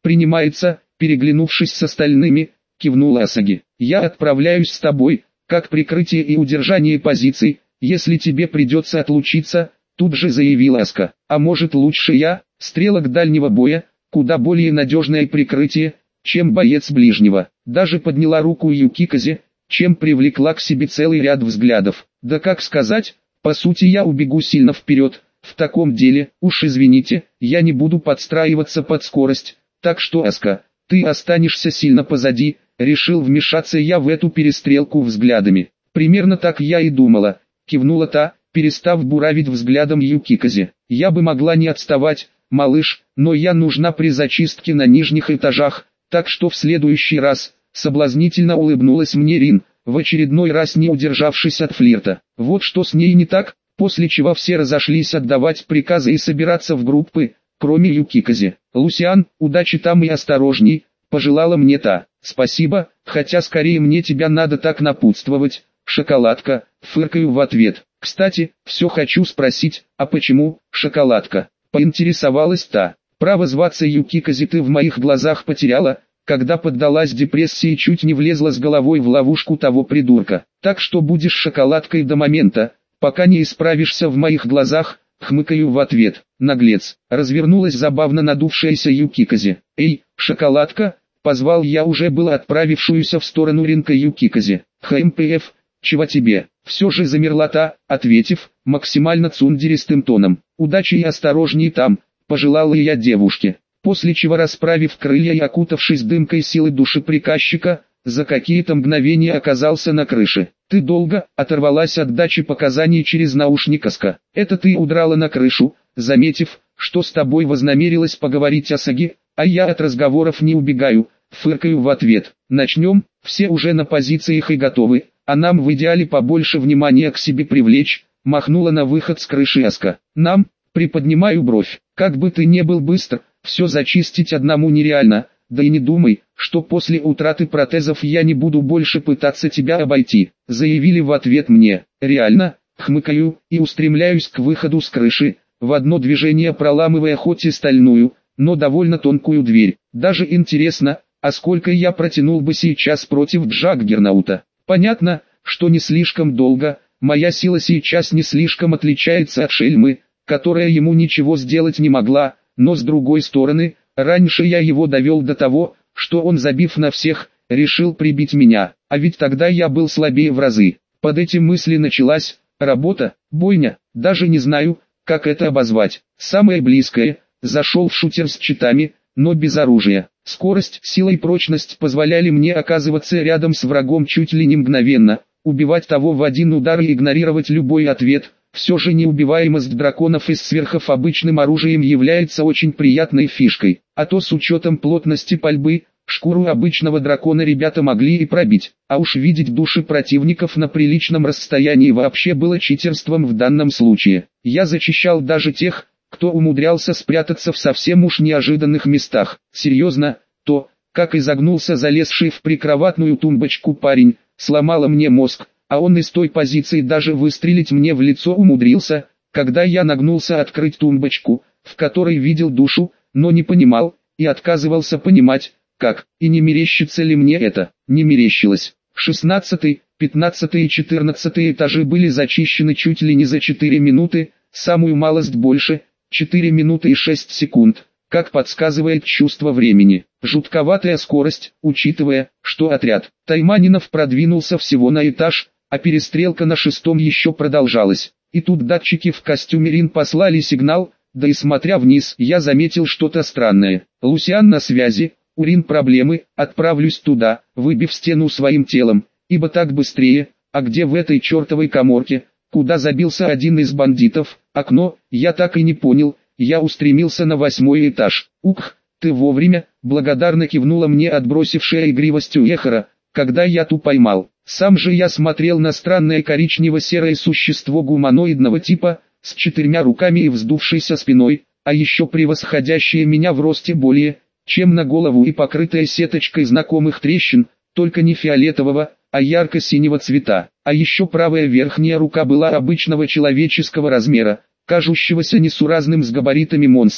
«Принимается», переглянувшись с остальными, кивнула Асаги. «Я отправляюсь с тобой, как прикрытие и удержание позиций, если тебе придется отлучиться», тут же заявила Аска. «А может лучше я, стрелок дальнего боя, куда более надежное прикрытие, чем боец ближнего». Даже подняла руку Юкиказе, чем привлекла к себе целый ряд взглядов. «Да как сказать, по сути я убегу сильно вперед, в таком деле, уж извините, я не буду подстраиваться под скорость, так что, Аска, ты останешься сильно позади», решил вмешаться я в эту перестрелку взглядами. «Примерно так я и думала», кивнула та, перестав буравить взглядом Юкиказе. «Я бы могла не отставать, малыш, но я нужна при зачистке на нижних этажах, так что в следующий раз», соблазнительно улыбнулась мне Рин, в очередной раз не удержавшись от флирта. Вот что с ней не так, после чего все разошлись отдавать приказы и собираться в группы, кроме Юкиказе. «Лусиан, удачи там и осторожней», пожелала мне та. «Спасибо, хотя скорее мне тебя надо так напутствовать, шоколадка», фыркаю в ответ. «Кстати, все хочу спросить, а почему, шоколадка?» Поинтересовалась та. «Право зваться Юкиказе ты в моих глазах потеряла, когда поддалась депрессии и чуть не влезла с головой в ловушку того придурка. Так что будешь шоколадкой до момента, пока не исправишься в моих глазах», хмыкаю в ответ. «Наглец», развернулась забавно надувшаяся Юкиказе. «Эй, шоколадка», позвал я уже было отправившуюся в сторону ринка Юкиказе. «ХМПФ, чего тебе?» Все же замерла та, ответив, максимально цундеристым тоном. «Удачи и осторожней там», пожелала я девушке. После чего, расправив крылья и окутавшись дымкой силы души приказчика, за какие-то мгновения оказался на крыше. «Ты долго?» оторвалась от дачи показаний через наушник Аска. «Это ты удрала на крышу, заметив, что с тобой вознамерилась поговорить Асаги, а я от разговоров не убегаю», фыркаю в ответ. «Начнем, все уже на позициях и готовы, а нам в идеале побольше внимания к себе привлечь», махнула на выход с крыши Аска. «Нам?» приподнимаю бровь. «Как бы ты не был быстр, все зачистить одному нереально, да и не думай, что после утраты протезов я не буду больше пытаться тебя обойти», заявили в ответ мне. «Реально?» хмыкаю и устремляюсь к выходу с крыши, в одно движение проламывая хоть и стальную, но довольно тонкую дверь. Даже интересно, а сколько я протянул бы сейчас против Джаггернаута? Понятно, что не слишком долго, моя сила сейчас не слишком отличается от шельмы, которая ему ничего сделать не могла, но с другой стороны, раньше я его довел до того, что он, забив на всех, решил прибить меня, а ведь тогда я был слабее в разы. Под эти мысли началась работа, бойня, даже не знаю, как это обозвать. Самое близкое, зашел в шутер с читами, но без оружия. Скорость, сила и прочность позволяли мне оказываться рядом с врагом чуть ли не мгновенно, убивать того в один удар и игнорировать любой ответ. Все же неубиваемость драконов из сверхов обычным оружием является очень приятной фишкой, а то с учетом плотности пальбы, шкуру обычного дракона ребята могли и пробить, а уж видеть души противников на приличном расстоянии вообще было читерством в данном случае. Я зачищал даже тех, кто умудрялся спрятаться в совсем уж неожиданных местах. Серьезно, то, как изогнулся залезший в прикроватную тумбочку парень, сломало мне мозг. А он из той позиции даже выстрелить мне в лицо умудрился, когда я нагнулся открыть тумбочку, в которой видел душу, но не понимал, и отказывался понимать, как, и не мерещится ли мне это. Не мерещилось. 16-й, 15-й и 14-й этажи были зачищены чуть ли не за 4 минуты, самую малость больше, 4 минуты и 6 секунд, как подсказывает чувство времени. Жутковатая скорость, учитывая, что отряд тайманинов продвинулся всего на этаж, а перестрелка на 6-м еще продолжалась. И тут датчики в костюме Рин послали сигнал, да и смотря вниз, я заметил что-то странное. «Лусиан на связи, у Рин проблемы, отправлюсь туда, выбив стену своим телом, ибо так быстрее, а где в этой чертовой каморке, куда забился один из бандитов, окно, я так и не понял». Я устремился на 8-й этаж. «Ух, ты вовремя», благодарно кивнула мне отбросившая игривостью Эхора, когда я ту поймал. Сам же я смотрел на странное коричнево-серое существо гуманоидного типа, с 4 руками и вздувшейся спиной, а еще превосходящее меня в росте более, чем на голову и покрытое сеточкой знакомых трещин, только не фиолетового, а ярко-синего цвета. А еще правая верхняя рука была обычного человеческого размера, кажущегося несуразным с габаритами монстра,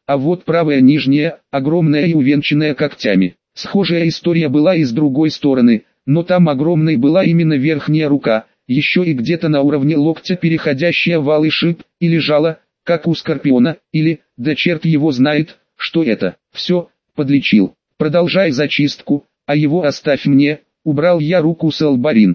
а вот правая нижняя, огромная и увенчанная когтями. Схожая история была и с другой стороны, но там огромной была именно верхняя рука, еще и где-то на уровне локтя переходящая в алый шип, и лежала, как у скорпиона, или, да черт его знает, что это. Все, подлечил. Продолжай зачистку, а его оставь мне. Убрал я руку с Албарин.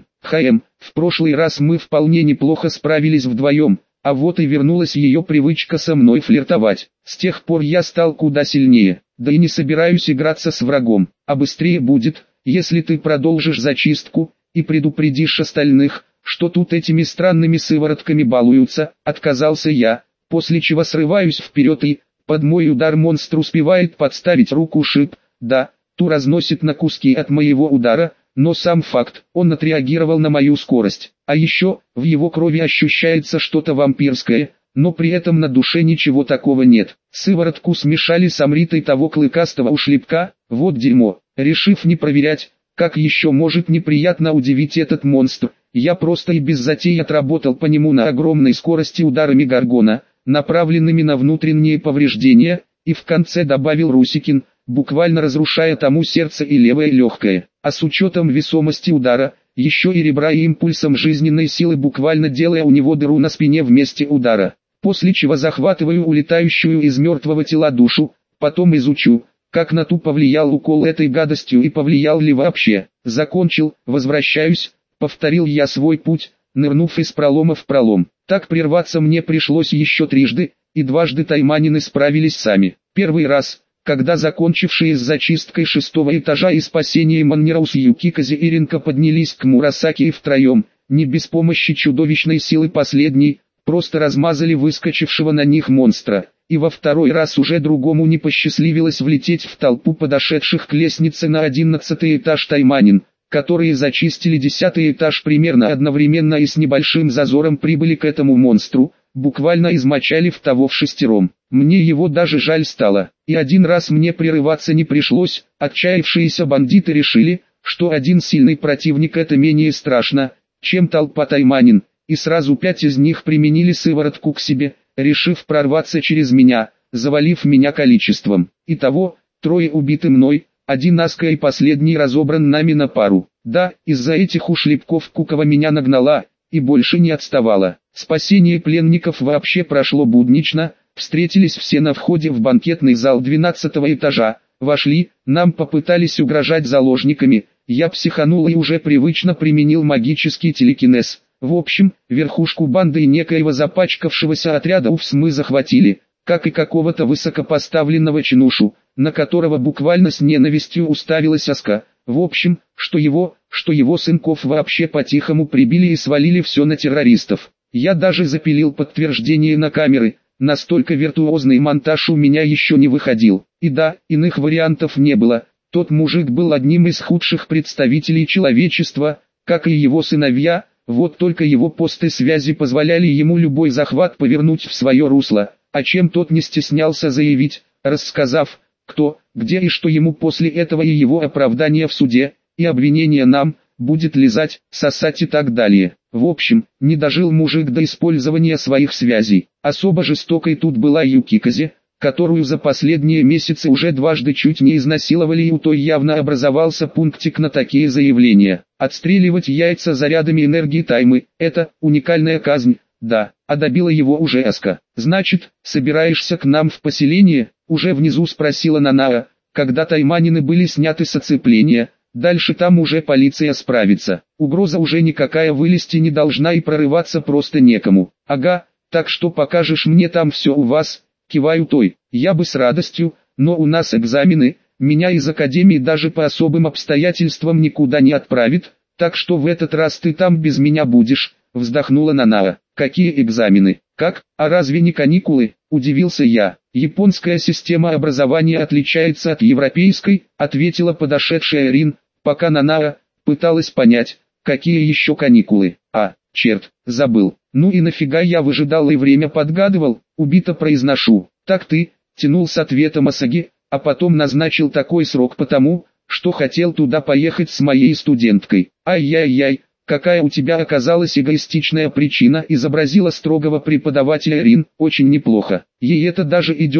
В прошлый раз мы вполне неплохо справились вдвоем, а вот и вернулась ее привычка со мной флиртовать. С тех пор я стал куда сильнее, да и не собираюсь играться с врагом, а быстрее будет, если ты продолжишь зачистку, и предупредишь остальных, что тут этими странными сыворотками балуются. Отказался я, после чего срываюсь вперед и, под мой удар монстр успевает подставить руку шип, да, ту разносит на куски от моего удара, но сам факт, он отреагировал на мою скорость. А еще, в его крови ощущается что-то вампирское, но при этом на душе ничего такого нет. Сыворотку смешали с амритой того клыкастого ушлепка, вот дерьмо. Решив не проверять, как еще может неприятно удивить этот монстр, я просто и без затей отработал по нему на огромной скорости ударами Гаргона, направленными на внутренние повреждения, и в конце добавил Русикин, буквально разрушая тому сердце и левое легкое. А с учетом весомости удара, еще и ребра и импульсом жизненной силы буквально делая у него дыру на спине в месте удара. После чего захватываю улетающую из мертвого тела душу, потом изучу, как на ту повлиял укол этой гадостью и повлиял ли вообще. Закончил, возвращаюсь, повторил я свой путь, нырнув из пролома в пролом. Так прерваться мне пришлось еще трижды, и дважды тайманины справились сами. Первый раз, когда закончившие с зачисткой 6-го этажа и спасением Маннераус Юкикази и Ринка поднялись к Мурасаки втроем, не без помощи чудовищной силы последней, просто размазали выскочившего на них монстра. И во второй раз уже другому не посчастливилось влететь в толпу подошедших к лестнице на 11-й этаж тайманин, которые зачистили 10-й этаж примерно одновременно и с небольшим зазором прибыли к этому монстру, буквально измочалив того вшестером. Мне его даже жаль стало, и один раз мне прерываться не пришлось. Отчаявшиеся бандиты решили, что один сильный противник это менее страшно, чем толпа тайманин, и сразу 5 из них применили сыворотку к себе, решив прорваться через меня, завалив меня количеством. Итого, 3 убиты мной, 1 Аска и последний разобран нами на пару. Да, из-за этих ушлепков Кукова меня нагнала, и больше не отставала. Спасение пленников вообще прошло буднично, встретились все на входе в банкетный зал 12-го этажа, вошли, нам попытались угрожать заложниками, я психанул и уже привычно применил магический телекинез. В общем, верхушку банды и некоего запачкавшегося отряда УФС мы захватили, как и какого-то высокопоставленного чинушу, на которого буквально с ненавистью уставилась Аска. В общем, что его сынков вообще по-тихому прибили и свалили все на террористов. Я даже запилил подтверждение на камеры, настолько виртуозный монтаж у меня еще не выходил. И да, иных вариантов не было, тот мужик был одним из худших представителей человечества, как и его сыновья, вот только его посты связи позволяли ему любой захват повернуть в свое русло, о чем тот не стеснялся заявить, рассказав, кто, где и что ему после этого и его оправдания в суде, и обвинение нам, будет лизать, сосать и так далее. В общем, не дожил мужик до использования своих связей. Особо жестокой тут была Юкикази, которую за последние месяцы уже дважды чуть не изнасиловали, и у той явно образовался пунктик на такие заявления. Отстреливать яйца зарядами энергии таймы – это уникальная казнь, да, а добила его уже Аска. Значит, собираешься к нам в поселение? Уже внизу спросила Нанаа, когда тайманины были сняты с оцепления. Дальше там уже полиция справится. Угроза уже никакая вылезти не должна и прорываться просто некому. Ага, так что покажешь мне там все у вас? Киваю той. Я бы с радостью, но у нас экзамены, меня из академии даже по особым обстоятельствам никуда не отправит, так что в этот раз ты там без меня будешь, вздохнула Нанаа. Какие экзамены? Как? А разве не каникулы? Удивился я. Японская система образования отличается от европейской, ответила подошедшая Рин, пока Нанаа пыталась понять, какие еще каникулы. Черт, забыл. Ну и нафига я выжидал и время подгадывал, убито произношу. Так ты, тянул с ответом Асаги, а потом назначил такой срок потому, что хотел туда поехать с моей студенткой. Ай-яй-яй, какая у тебя оказалась эгоистичная причина, изобразила строгого преподавателя Рин, очень неплохо. Ей это даже идет,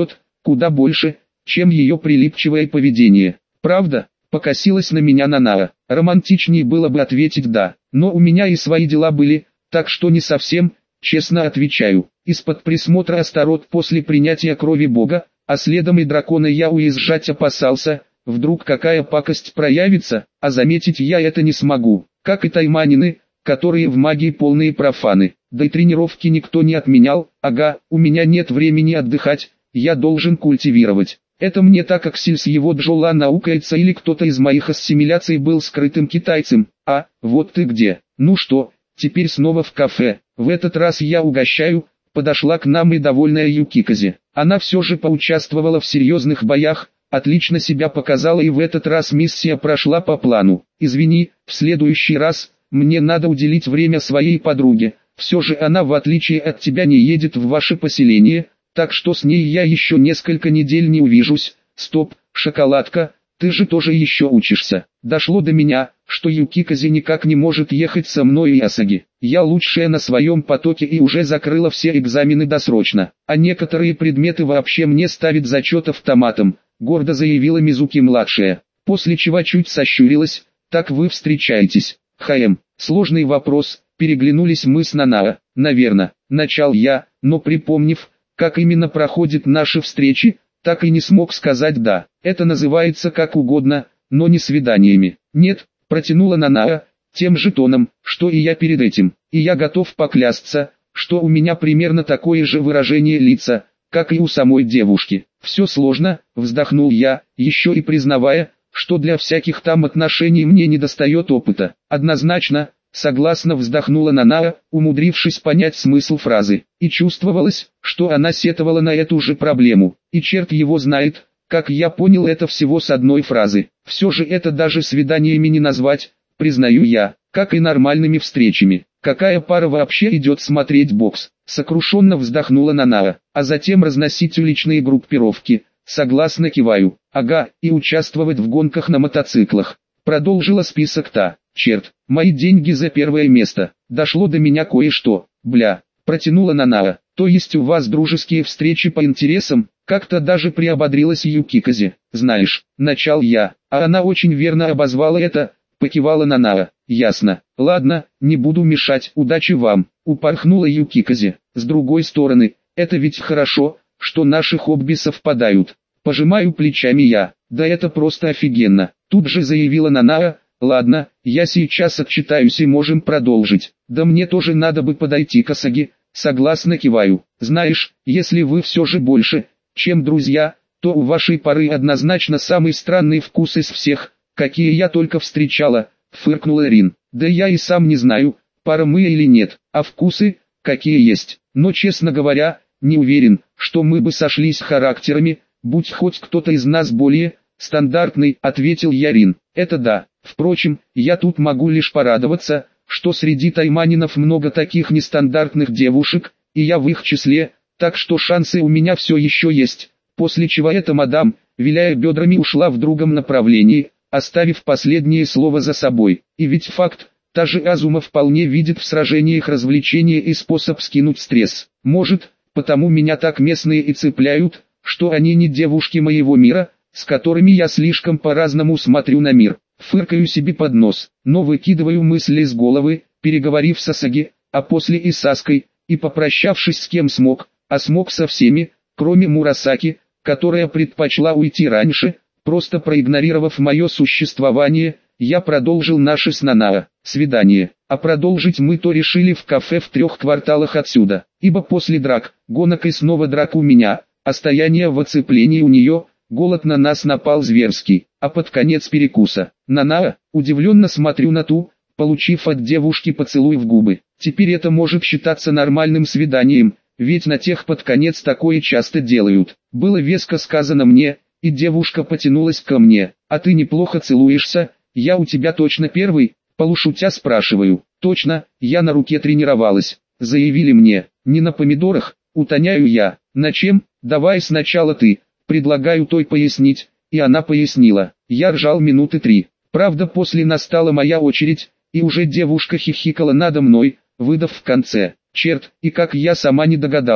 куда больше, чем ее прилипчивое поведение. Правда? Покосилась на меня Нанаа. Романтичнее было бы ответить «да», но у меня и свои дела были, так что не совсем, честно отвечаю. Из-под присмотра Астарот после принятия крови Бога, а следом и дракона я уезжать опасался, вдруг какая пакость проявится, а заметить я это не смогу, как и тайманины, которые в магии полные профаны. Да и тренировки никто не отменял, ага, у меня нет времени отдыхать, я должен культивировать. Это мне так Аксель с его Джола наукается или кто-то из моих ассимиляций был скрытым китайцем. А, вот ты где. Ну что, теперь снова в кафе. В этот раз я угощаю. Подошла к нам и довольная Юкиказе. Она все же поучаствовала в серьезных боях, отлично себя показала и в этот раз миссия прошла по плану. Извини, в следующий раз, мне надо уделить время своей подруге. Все же она в отличие от тебя не едет в ваше поселение. Так что с ней я еще несколько недель не увижусь. Стоп, шоколадка, ты же тоже еще учишься. Дошло до меня, что Юкиказе никак не может ехать со мной и Асаги. Я лучшая на своем потоке и уже закрыла все экзамены досрочно. А некоторые предметы вообще мне ставит зачет автоматом, гордо заявила Мизуки-младшая. После чего чуть сощурилась, так вы встречаетесь. Сложный вопрос, переглянулись мы с Нанаа. Наверно, начал я, но припомнив, как именно проходят наши встречи, так и не смог сказать «да». Это называется как угодно, но не свиданиями. Нет, протянула Нанаа, тем же тоном, что и я перед этим. И я готов поклясться, что у меня примерно такое же выражение лица, как и у самой девушки. Все сложно, вздохнул я, еще и признавая, что для всяких там отношений мне недостает опыта. Однозначно, согласно вздохнула Нанаа, умудрившись понять смысл фразы. И чувствовалось, что она сетовала на эту же проблему. И черт его знает, как я понял это всего с одной фразы. Все же это даже свиданиями не назвать, признаю я, как и нормальными встречами. Какая пара вообще идет смотреть бокс? Сокрушенно вздохнула Нанаа, а затем разносить уличные группировки. Согласно киваю. Ага, и участвовать в гонках на мотоциклах. Продолжила список та. Черт, мои деньги за первое место. Дошло до меня кое-что. Бля, протянула Нанаа. То есть у вас дружеские встречи по интересам? Как-то даже приободрилась Юкиказе. Знаешь, начал я, а она очень верно обозвала это, покивала Нанаа. Ясно. Ладно, не буду мешать. Удачи вам. Упорхнула Юкиказе. С другой стороны, это ведь хорошо, что наши хобби совпадают. Пожимаю плечами я. Да это просто офигенно. Тут же заявила Нанаа. Ладно, я сейчас отчитаюсь и можем продолжить. Да мне тоже надо бы подойти к Асаги. Согласно киваю. Знаешь, если вы все же больше, чем друзья, то у вашей пары однозначно самый странный вкус из всех, какие я только встречала, фыркнула Рин. Да я и сам не знаю, пара мы или нет, а вкусы, какие есть. Но честно говоря, не уверен, что мы бы сошлись характерами, будь хоть кто-то из нас более стандартный, ответил я Рин. Это да. Впрочем, я тут могу лишь порадоваться, что среди тайманинов много таких нестандартных девушек, и я в их числе, так что шансы у меня все еще есть. После чего эта мадам, виляя бедрами, ушла в другом направлении, оставив последнее слово за собой. И ведь факт, та же Азума вполне видит в сражениях развлечение и способ скинуть стресс. Может, потому меня так местные и цепляют, что они не девушки моего мира, с которыми я слишком по-разному смотрю на мир. Фыркаю себе под нос, но выкидываю мысли из головы, переговорив с Асаги, а после и с Аской, и попрощавшись с кем смог, а смог со всеми, кроме Мурасаки, которая предпочла уйти раньше, просто проигнорировав мое существование, я продолжил наше с Нанаа свидание. А продолжить мы то решили в кафе в 3 кварталах отсюда, ибо после драк, гонок и снова драк у меня, а стояние в оцеплении у нее, голод на нас напал зверский, а под конец перекуса. Нанаа, удивленно смотрю на ту, получив от девушки поцелуй в губы. Теперь это может считаться нормальным свиданием, ведь на тех под конец такое часто делают. Было веско сказано мне, и девушка потянулась ко мне. А ты неплохо целуешься, я у тебя точно первый? Полушутя спрашиваю. Точно, я на руке тренировалась. Заявили мне. Не на помидорах, утоняю я. На чем? Давай сначала ты. Предлагаю той пояснить. И она пояснила. Я ржал минуты 3. Правда, после настала моя очередь, и уже девушка хихикала надо мной, выдав в конце. Черт, и как я сама не догадалась.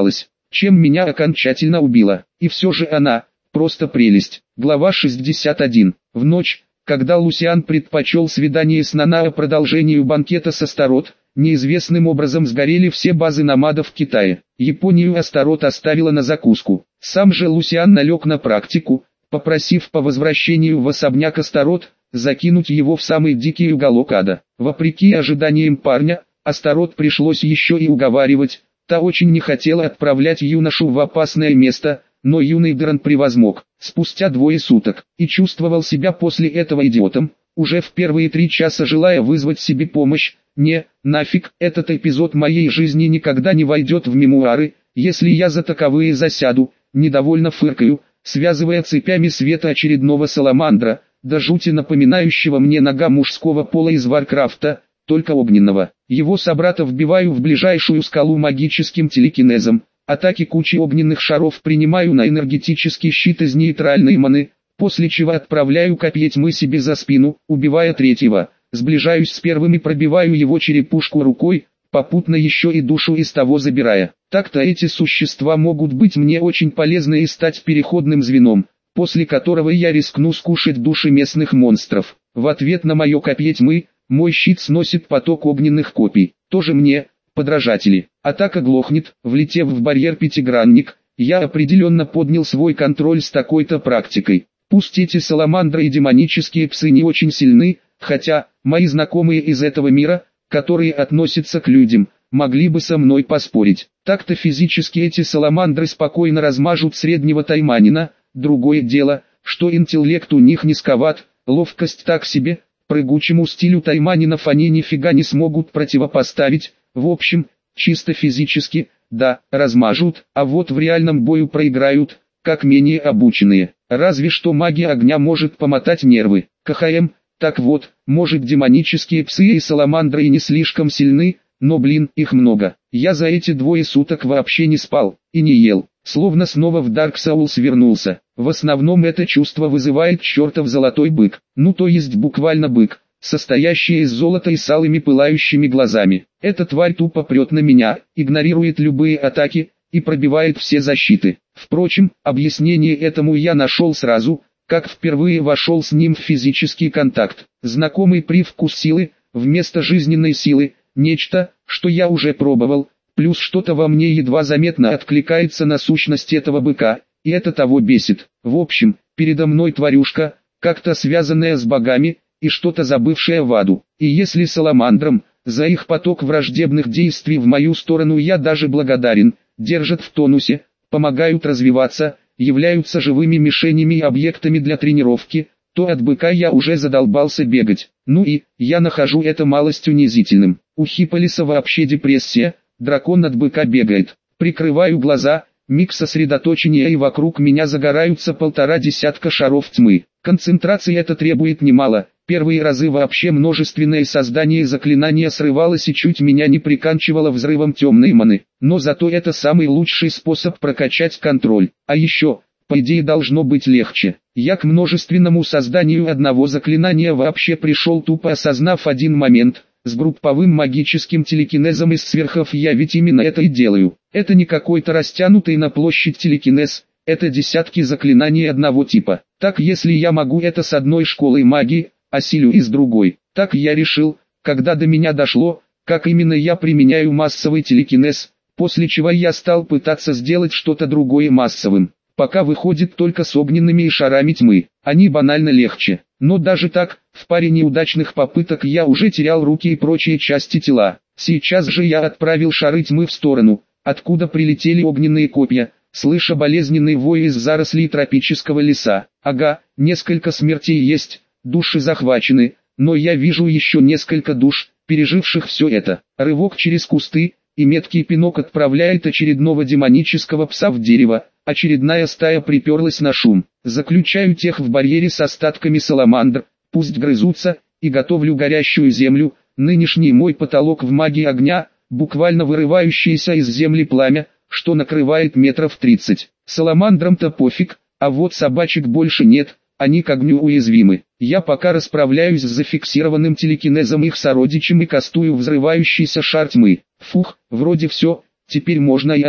чем меня окончательно убила. И все же она, просто прелесть. Глава 61. В ночь, когда Лусиан предпочел свидание с Нанао продолжению банкета с Астарот, неизвестным образом сгорели все базы номадов в Китае. Японию Астарот оставила на закуску. Сам же Лусиан налег на практику, попросив по возвращению в особняк Астарот, закинуть его в самый дикий уголок ада. Вопреки ожиданиям парня, Астарот пришлось еще и уговаривать, та очень не хотела отправлять юношу в опасное место, но юный Дран превозмог, спустя 2 суток, и чувствовал себя после этого идиотом, уже в первые 3 часа желая вызвать себе помощь. Не, нафиг, этот эпизод моей жизни никогда не войдет в мемуары, если я за таковые засяду, недовольно фыркаю, связывая цепями света очередного саламандра, до жути напоминающего мне нога мужского пола из Варкрафта, только огненного. Его собрата вбиваю в ближайшую скалу магическим телекинезом, атаки кучи огненных шаров принимаю на энергетический щит из нейтральной маны, после чего отправляю копье тьмы себе за спину, убивая 3-го, сближаюсь с 1-м и пробиваю его черепушку рукой, попутно еще и душу из того забирая. Так-то эти существа могут быть мне очень полезны и стать переходным звеном, после которого я рискну скушать души местных монстров. В ответ на мое копье тьмы, мой щит сносит поток огненных копий. Тоже мне, подражатели. Атака глохнет, влетев в барьер пятигранник, я определенно поднял свой контроль с такой-то практикой. Пусть эти саламандры и демонические псы не очень сильны, хотя, мои знакомые из этого мира, которые относятся к людям, могли бы со мной поспорить. Так-то физически эти саламандры спокойно размажут среднего тайманина, другое дело, что интеллект у них низковат, ловкость так себе, прыгучему стилю тайманинов они нифига не смогут противопоставить, в общем, чисто физически, да, размажут, а вот в реальном бою проиграют, как менее обученные. Разве что магия огня может помотать нервы. КХМ, так вот, может демонические псы и саламандры и не слишком сильны, но блин, их много. Я за эти 2 суток вообще не спал, и не ел, словно снова в Dark Souls вернулся. В основном это чувство вызывает чертов золотой бык, ну то есть буквально бык, состоящий из золота и с алыми пылающими глазами. Эта тварь тупо прет на меня, игнорирует любые атаки и пробивает все защиты. Впрочем, объяснение этому я нашел сразу, как впервые вошел с ним в физический контакт. Знакомый привкус силы, вместо жизненной силы, нечто, что я уже пробовал, плюс что-то во мне едва заметно откликается на сущность этого быка, и это того бесит. В общем, передо мной тварюшка, как-то связанная с богами, и что-то забывшее в аду. И если саламандрам, за их поток враждебных действий в мою сторону я даже благодарен, держат в тонусе, помогают развиваться, являются живыми мишенями и объектами для тренировки, то от быка я уже задолбался бегать. Ну и, я нахожу это малость унизительным. У Хипполиса вообще депрессия, дракон от быка бегает. Прикрываю глаза, миг сосредоточения и вокруг меня загораются 1,5 десятка шаров тьмы. Концентрации это требует немало. Первые разы вообще множественное создание заклинания срывалось и чуть меня не приканчивало взрывом темной маны. Но зато это самый лучший способ прокачать контроль. А еще, по идее должно быть легче. Я к множественному созданию одного заклинания вообще пришел тупо осознав один момент. С групповым магическим телекинезом из сверхов я ведь именно это и делаю. Это не какой-то растянутый на площадь телекинез, это десятки заклинаний одного типа. Так если я могу это с одной школой магии, осилю и с другой. Так я решил, когда до меня дошло, как именно я применяю массовый телекинез, после чего я стал пытаться сделать что-то другое массовым. Пока выходит только с огненными и шарами тьмы, они банально легче. Но даже так, в паре неудачных попыток я уже терял руки и прочие части тела. Сейчас же я отправил шары тьмы в сторону, откуда прилетели огненные копья, слыша болезненный вой из зарослей тропического леса. Ага, несколько смертей есть, души захвачены, но я вижу еще несколько душ, переживших все это. Рывок через кусты, и меткий пинок отправляет очередного демонического пса в дерево. Очередная стая приперлась на шум. Заключаю тех в барьере с остатками саламандр, пусть грызутся, и готовлю горящую землю. Нынешний мой потолок в магии огня, буквально вырывающееся из земли пламя, что накрывает метров 30. Саламандрам-то пофиг, а вот собачек больше нет, они к огню уязвимы. Я пока расправляюсь с зафиксированным телекинезом их сородичем и кастую взрывающийся шар тьмы. Фух, вроде все, теперь можно и отдых.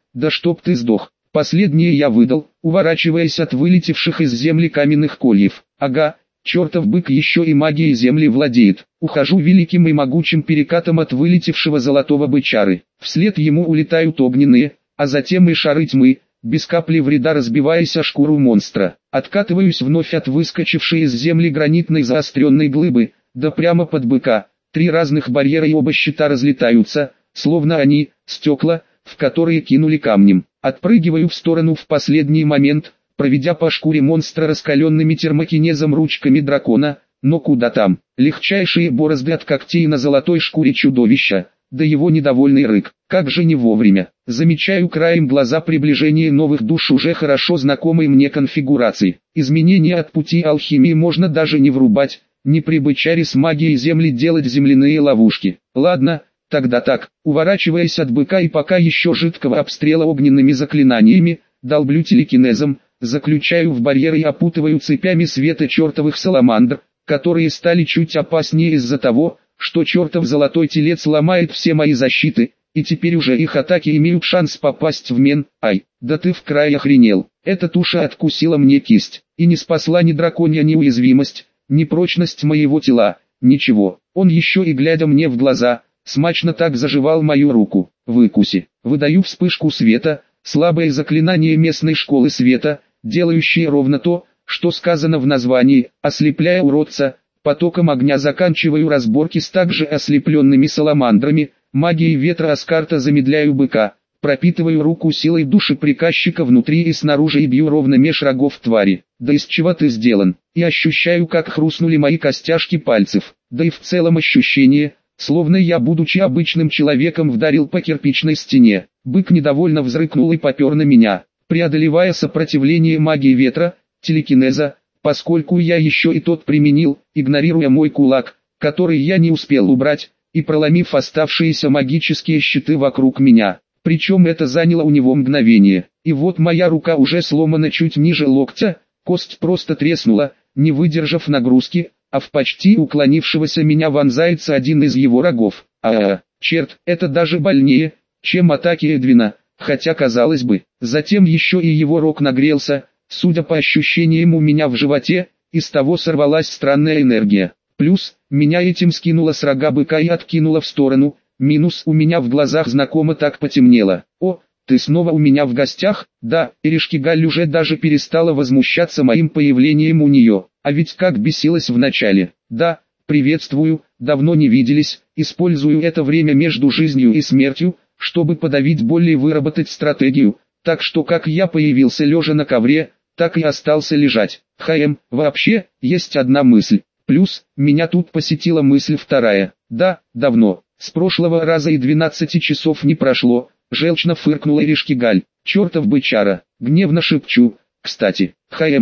да чтоб ты сдох. Последнее я выдал, уворачиваясь от вылетевших из земли каменных кольев. Ага, чертов бык еще и магией земли владеет. Ухожу великим и могучим перекатом от вылетевшего золотого бычары. Вслед ему улетают огненные, а затем и шары тьмы, без капли вреда разбиваясь о шкуру монстра. Откатываюсь вновь от выскочившей из земли гранитной заостренной глыбы, да прямо под быка. 3 разных барьера и оба щита разлетаются, словно они, стекла, в которые кинули камнем. Отпрыгиваю в сторону в последний момент, проведя по шкуре монстра раскаленными термокинезом ручками дракона, но куда там, легчайшие борозды от когтей на золотой шкуре чудовища, да его недовольный рык, как же не вовремя. Замечаю краем глаза приближение новых душ уже хорошо знакомой мне конфигурации. Изменения от пути алхимии можно даже не врубать, не при бычаре с магией земли делать земляные ловушки. Ладно, тогда так, уворачиваясь от быка и пока еще жидкого обстрела огненными заклинаниями, долблю телекинезом, заключаю в барьер и опутываю цепями света чертовых саламандр, которые стали чуть опаснее из-за того, что чертов золотой телец ломает все мои защиты, и теперь уже их атаки имеют шанс попасть в мен. Ай, да ты в край охренел. Эта туша откусила мне кисть, и не спасла ни драконья неуязвимость, ни прочность моего тела, ничего. Он еще и глядя мне в глаза, смачно так заживал мою руку. Выкуси. Выдаю вспышку света, слабое заклинание местной школы света, делающее ровно то, что сказано в названии, ослепляя уродца. Потоком огня заканчиваю разборки с также ослепленными саламандрами, магией ветра Аскарта замедляю быка, пропитываю руку силой души приказчика внутри и снаружи и бью ровно меж рогов твари. Да из чего ты сделан? И ощущаю, как хрустнули мои костяшки пальцев, да и в целом ощущение, словно я, будучи обычным человеком, вдарил по кирпичной стене. Бык недовольно взрыкнул и попер на меня, преодолевая сопротивление магии ветра, телекинеза, поскольку я еще и тот применил, игнорируя мой кулак, который я не успел убрать, и проломив оставшиеся магические щиты вокруг меня. Причем это заняло у него мгновение. И вот моя рука уже сломана чуть ниже локтя, кость просто треснула, не выдержав нагрузки, а в почти уклонившегося меня вонзается один из его рогов. Черт, это даже больнее, чем атаки Эдвина, хотя казалось бы. Затем еще и его рог нагрелся. Судя по ощущениям у меня в животе, из того сорвалась странная энергия. Плюс, меня этим скинуло с рога быка и откинуло в сторону. Минус, у меня в глазах знакомо так потемнело. О, ты снова у меня в гостях? Да, Эришкигаль уже даже перестала возмущаться моим появлением у нее. А ведь как бесилась вначале. Да, приветствую, давно не виделись, использую это время между жизнью и смертью, чтобы подавить боль и выработать стратегию. Так что как я появился лежа на ковре, так и остался лежать. Вообще, есть одна мысль. Плюс, меня тут посетила мысль вторая. Да, давно. С прошлого раза и 12 часов не прошло. Желчно фыркнула Эришкигаль. Чертов бычара. Гневно шепчу. Кстати,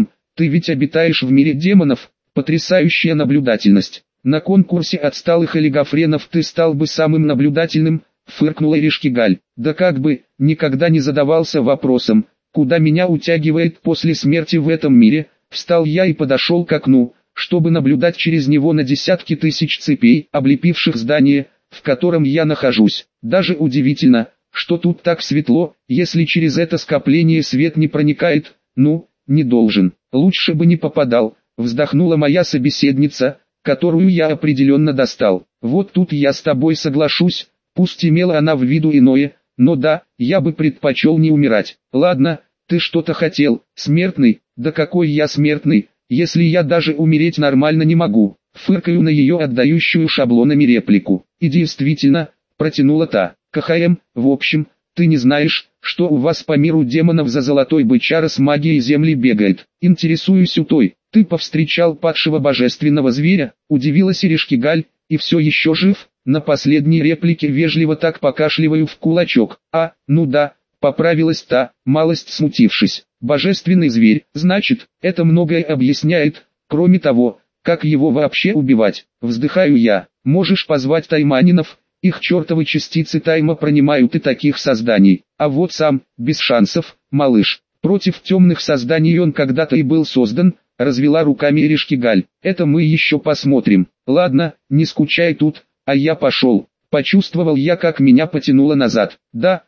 ты ведь обитаешь в мире демонов. Потрясающая наблюдательность. На конкурсе отсталых олигофренов ты стал бы самым наблюдательным. Фыркнула Эришкигаль. Да как бы, никогда не задавался вопросом, куда меня утягивает после смерти в этом мире. Встал я и подошел к окну, чтобы наблюдать через него на десятки тысяч цепей, облепивших здание, в котором я нахожусь. Даже удивительно, что тут так светло, если через это скопление свет не проникает. Ну, не должен. Лучше бы не попадал, вздохнула моя собеседница, которую я определенно достал. Вот тут я с тобой соглашусь. Пусть имела она в виду иное, но да, я бы предпочел не умирать. Ладно, ты что-то хотел, смертный? Да какой я смертный, если я даже умереть нормально не могу. Фыркаю на ее отдающую шаблонами реплику. И действительно, протянула та. В общем, ты не знаешь, что у вас по миру демонов за золотой бычара с магией земли бегает. Интересуюсь у той. Ты повстречал падшего божественного зверя? Удивилась Эришкигаль. И все еще жив? На последней реплике вежливо так покашливаю в кулачок. Ну да, поправилась та, малость смутившись. Божественный зверь, значит, это многое объясняет. Кроме того, как его вообще убивать? Вздыхаю я. Можешь позвать тайманинов, их чертовы частицы тайма принимают и таких созданий. А вот сам, без шансов, малыш. Против темных созданий он когда-то и был создан, развела руками Эришкигаль. Это мы еще посмотрим. Ладно, не скучай тут, а я пошел. Почувствовал я, как меня потянуло назад. Да,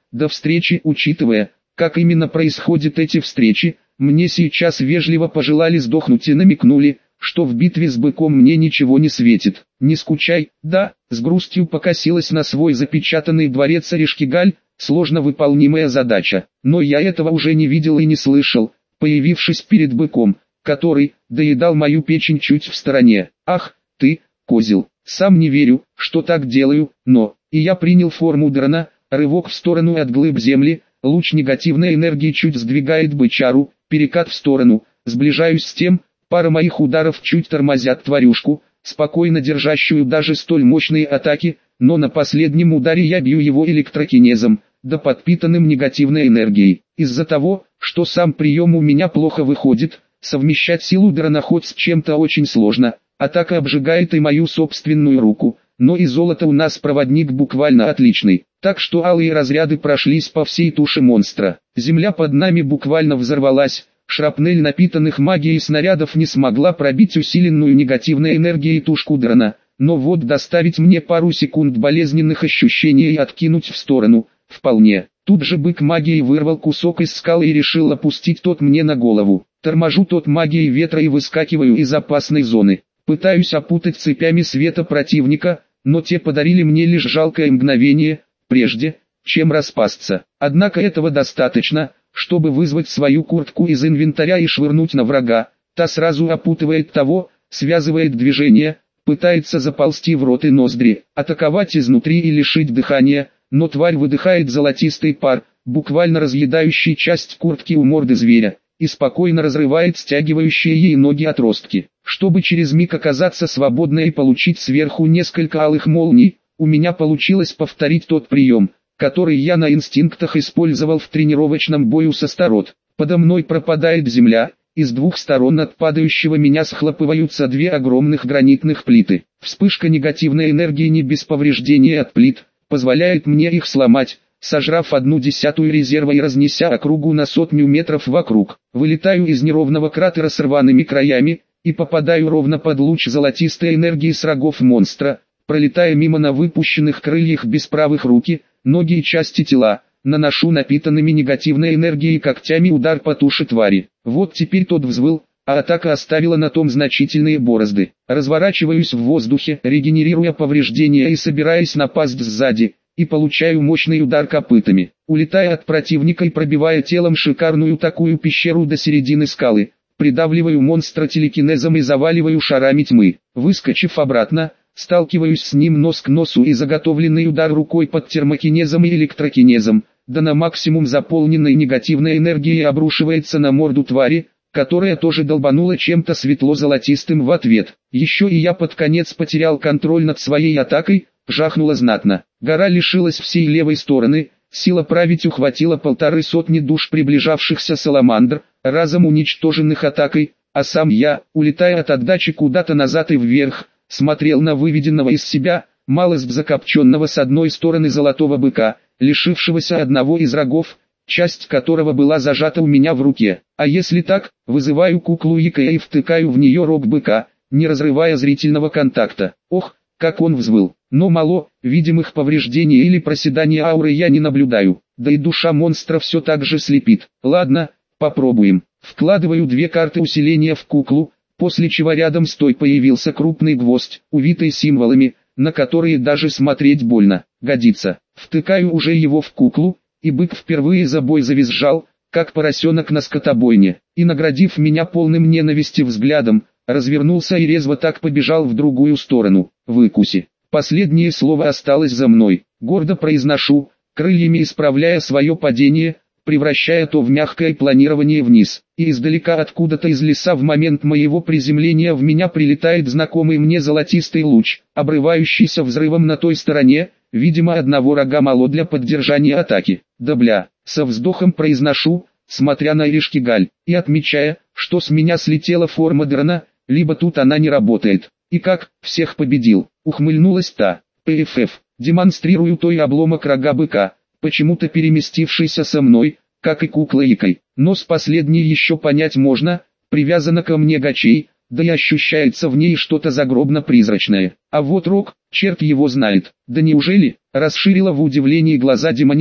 до встречи. Учитывая, как именно происходят эти встречи, мне сейчас вежливо пожелали сдохнуть и намекнули, что в битве с быком мне ничего не светит. Не скучай, да, с грустью покосилась на свой запечатанный дворец Орешкигаль, сложно выполнимая задача. Но я этого уже не видел и не слышал, появившись перед быком, который доедал мою печень чуть в стороне. Ах, ты, козел, сам не верю, что так делаю, но... И я принял форму дрона, рывок в сторону от глыб земли, луч негативной энергии чуть сдвигает бычару, перекат в сторону, сближаюсь с тем, пара моих ударов чуть тормозят тварюшку, спокойно держащую даже столь мощные атаки, но на последнем ударе я бью его электрокинезом, да подпитанным негативной энергией. Из-за того, что сам прием у меня плохо выходит, совмещать силу дроноход с чем-то очень сложно, атака обжигает и мою собственную руку, но и золото у нас проводник буквально отличный, так что алые разряды прошлись по всей туше монстра. Земля под нами буквально взорвалась, шрапнель напитанных магией снарядов не смогла пробить усиленную негативной энергией тушку дрона, но вот доставить мне пару секунд болезненных ощущений и откинуть в сторону, вполне. Тут же бык магией вырвал кусок из скалы и решил опустить тот мне на голову. Торможу тот магией ветра и выскакиваю из опасной зоны. Пытаюсь опутать цепями света противника, но те подарили мне лишь жалкое мгновение, прежде чем распасться. Однако этого достаточно, чтобы вызвать свою куртку из инвентаря и швырнуть на врага. Та сразу опутывает того, связывает движение, пытается заползти в рот и ноздри, атаковать изнутри и лишить дыхания, но тварь выдыхает золотистый пар, буквально разъедающий часть куртки у морды зверя, и спокойно разрывает стягивающие ей ноги отростки. Чтобы через миг оказаться свободной и получить сверху несколько алых молний, у меня получилось повторить тот прием, который я на инстинктах использовал в тренировочном бою с Астарот. Подо мной пропадает земля, и с двух сторон от падающего меня схлопываются две огромных гранитных плиты. Вспышка негативной энергии не без повреждения от плит, позволяет мне их сломать, сожрав 1/10 резерва и разнеся округу на 100 метров вокруг. Вылетаю из неровного кратера с рваными краями, и попадаю ровно под луч золотистой энергии с рогов монстра, пролетая мимо на выпущенных крыльях без правых руки, ноги и части тела, наношу напитанными негативной энергией когтями удар по туше твари. Вот теперь тот взвыл, а атака оставила на том значительные борозды. Разворачиваюсь в воздухе, регенерируя повреждения и собираясь напасть сзади, и получаю мощный удар копытами. Улетая от противника и пробивая телом шикарную такую пещеру до середины скалы, придавливаю монстра телекинезом и заваливаю шарами тьмы. Выскочив обратно, сталкиваюсь с ним нос к носу и заготовленный удар рукой под термокинезом и электрокинезом, да на максимум заполненной негативной энергией обрушивается на морду твари, которая тоже долбанула чем-то светло-золотистым в ответ. Еще и я под конец потерял контроль над своей атакой, жахнула знатно. Гора лишилась всей левой стороны, сила править ухватила 150 душ приближавшихся саламандр, разом уничтоженных атакой, а сам я, улетая от отдачи куда-то назад и вверх, смотрел на выведенного из себя, малость закопченного с одной стороны золотого быка, лишившегося одного из рогов, часть которого была зажата у меня в руке. А если так, вызываю куклу Икея и втыкаю в нее рог быка, не разрывая зрительного контакта. Ох, как он взвыл. Но мало, видимых повреждений или проседания ауры я не наблюдаю, да и душа монстра все так же слепит. Ладно, попробуем. Вкладываю 2 карты усиления в куклу, после чего рядом с той появился крупный гвоздь, увитый символами, на которые даже смотреть больно. Годится. Втыкаю уже его в куклу, и бык впервые за бой завизжал, как поросенок на скотобойне, и наградив меня полным ненависти взглядом, развернулся и резво так побежал в другую сторону. Выкуси. Последнее слово осталось за мной. Гордо произношу, крыльями исправляя свое падение, превращая то в мягкое планирование вниз. И издалека откуда-то из леса в момент моего приземления в меня прилетает знакомый мне золотистый луч, обрывающийся взрывом на той стороне, видимо одного рога мало для поддержания атаки. Да бля, со вздохом произношу, смотря на Орешкигаль, и отмечая, что с меня слетела форма дрона, либо тут она не работает. И как, всех победил, ухмыльнулась та. ПФФ, демонстрирую той обломок рога быка, почему-то переместившийся со мной, как и кукла Икой. Но с последней еще понять можно, привязана ко мне гачей, да и ощущается в ней что-то загробно-призрачное. А вот рог, черт его знает. Да неужели? Расширила в удивлении глаза демоница,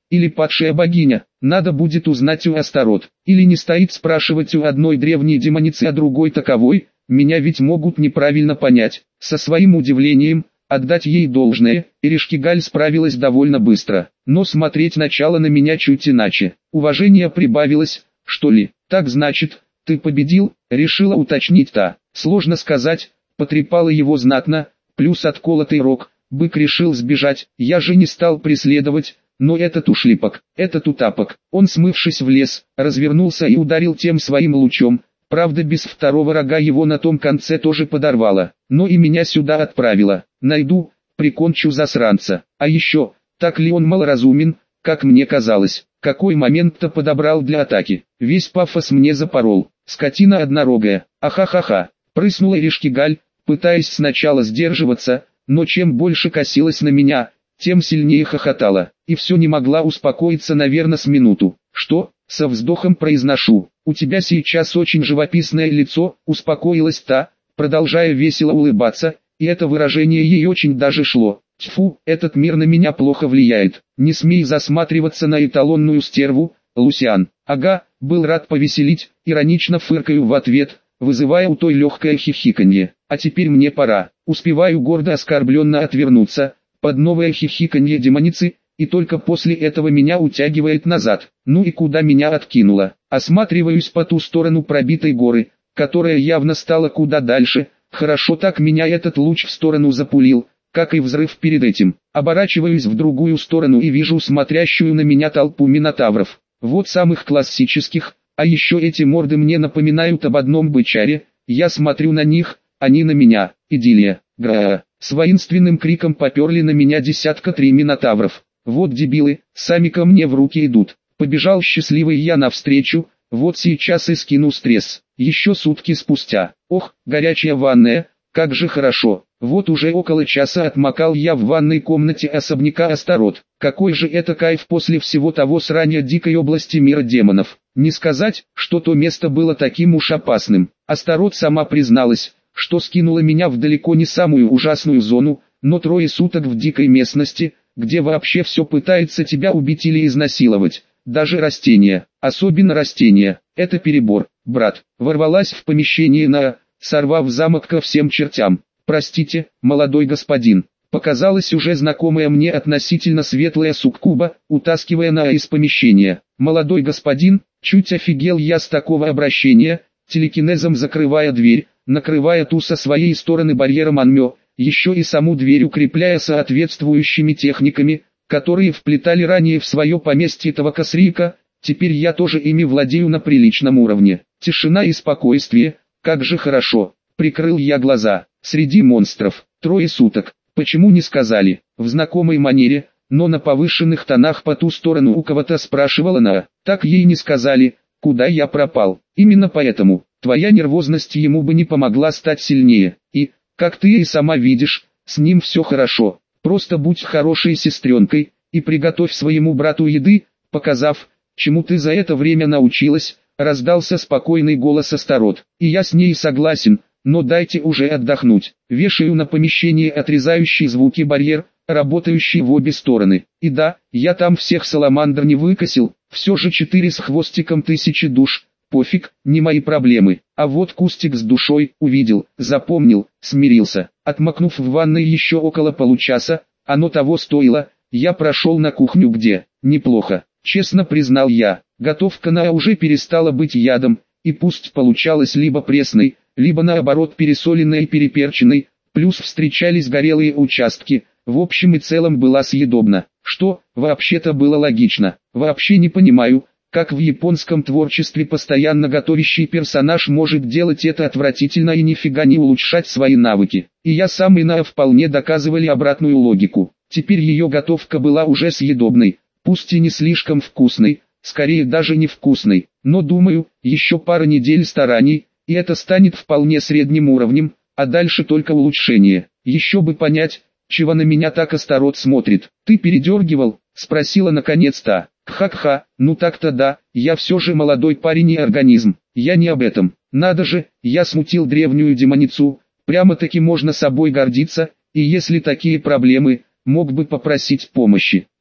или падшая богиня, надо будет узнать у Астарот. Или не стоит спрашивать у одной древней демоницы о другой таковой, меня ведь могут неправильно понять. Со своим удивлением, отдать ей должное, Эришкигаль справилась довольно быстро, но смотреть начало на меня чуть иначе. Уважение прибавилось, что ли? Так значит, ты победил, решила уточнить та. Сложно сказать, потрепала его знатно, плюс отколотый рог. Бык решил сбежать, я же не стал преследовать, но этот ушлепок, этот утапок, он, смывшись в лес, развернулся и ударил тем своим лучом. Правда, без второго рога его на том конце тоже подорвало, но и меня сюда отправило. Найду, прикончу засранца. А еще, так ли он малоразумен, как мне казалось, какой момент-то подобрал для атаки. Весь пафос мне запорол, скотина однорогая. Ахахаха, прыснула Эришкигаль, пытаясь сначала сдерживаться, но чем больше косилась на меня, тем сильнее хохотала, и все не могла успокоиться, наверное, с минуту. «Что?» — со вздохом произношу. «У тебя сейчас очень живописное лицо», — успокоилась та, продолжая весело улыбаться, и это выражение ей очень даже шло. «Тьфу, этот мир на меня плохо влияет. Не смей засматриваться на эталонную стерву, Лусиан». «Ага, был рад повеселить», — иронично фыркаю в ответ, вызывая у той легкое хихиканье. «А теперь мне пора». Успеваю гордо оскорбленно отвернуться, под новое хихиканье демоницы, и только после этого меня утягивает назад. Ну и куда меня откинуло? Осматриваюсь по ту сторону пробитой горы, которая явно стала куда дальше. Хорошо так меня этот луч в сторону запулил, как и взрыв перед этим. Оборачиваюсь в другую сторону и вижу смотрящую на меня толпу минотавров. Вот самых классических, а еще эти морды мне напоминают об одном бычаре. Я смотрю на них, они на меня. Идиллия. Гра. С воинственным криком поперли на меня 3 минотавров. Вот дебилы, сами ко мне в руки идут. Побежал счастливый я навстречу, вот сейчас и скину стресс. Еще сутки спустя. Ох, горячая ванная, как же хорошо. Вот уже около часа отмокал я в ванной комнате особняка Астарот. Какой же это кайф после всего того срания дикой области мира демонов. Не сказать, что то место было таким уж опасным. Астарот сама призналась, что скинула меня в далеко не самую ужасную зону, но 3 суток в дикой местности, где вообще все пытается тебя убить или изнасиловать, даже растения, особенно растения, это перебор, брат. Ворвалась в помещение сорвав замок ко всем чертям. Простите, молодой господин, показалась уже знакомая мне относительно светлая суккуба, утаскивая из помещения. Молодой господин, чуть офигел я с такого обращения, телекинезом закрывая дверь, накрывая ту со своей стороны барьером Анмё, еще и саму дверь укрепляя соответствующими техниками, которые вплетали ранее в свое поместье этого косрика. Теперь я тоже ими владею на приличном уровне. Тишина и спокойствие, как же хорошо. Прикрыл я глаза. Среди монстров, 3 суток. Почему не сказали? В знакомой манере, но на повышенных тонах по ту сторону у кого-то спрашивала она. Так ей не сказали, куда я пропал. Именно поэтому, твоя нервозность ему бы не помогла стать сильнее. И, как ты и сама видишь, с ним все хорошо. Просто будь хорошей сестренкой, и приготовь своему брату еды, показав, чему ты за это время научилась, раздался спокойный голос Астарот. И я с ней согласен, но дайте уже отдохнуть. Вешаю на помещение отрезающий звуки барьер, работающий в обе стороны. И да, я там всех саламандр не выкосил, все же 4 с хвостиком 1000 душ. Пофиг, не мои проблемы. А вот кустик с душой увидел, запомнил, смирился. Отмокнув в ванной еще около получаса, оно того стоило, я прошел на кухню, где неплохо. Честно признал я, готовка уже перестала быть ядом, и пусть получалась либо пресной, либо наоборот пересоленной и переперченной, плюс встречались горелые участки, в общем и целом была съедобна. Что, вообще-то было логично. Вообще не понимаю, как в японском творчестве постоянно готовящий персонаж может делать это отвратительно и нифига не улучшать свои навыки. И я сам и вполне доказывали обратную логику. Теперь ее готовка была уже съедобной, пусть и не слишком вкусной, скорее даже невкусной, но думаю, еще пара недель стараний, и это станет вполне средним уровнем, а дальше только улучшение. Еще бы понять, чего на меня так Астарот смотрит. Ты передергивал? Спросила наконец-то. Ха-ха, ну так-то да, я все же молодой парень и организм. Я не об этом. Надо же, я смутил древнюю демоницу, прямо-таки можно собой гордиться, и если такие проблемы, мог бы попросить помощи.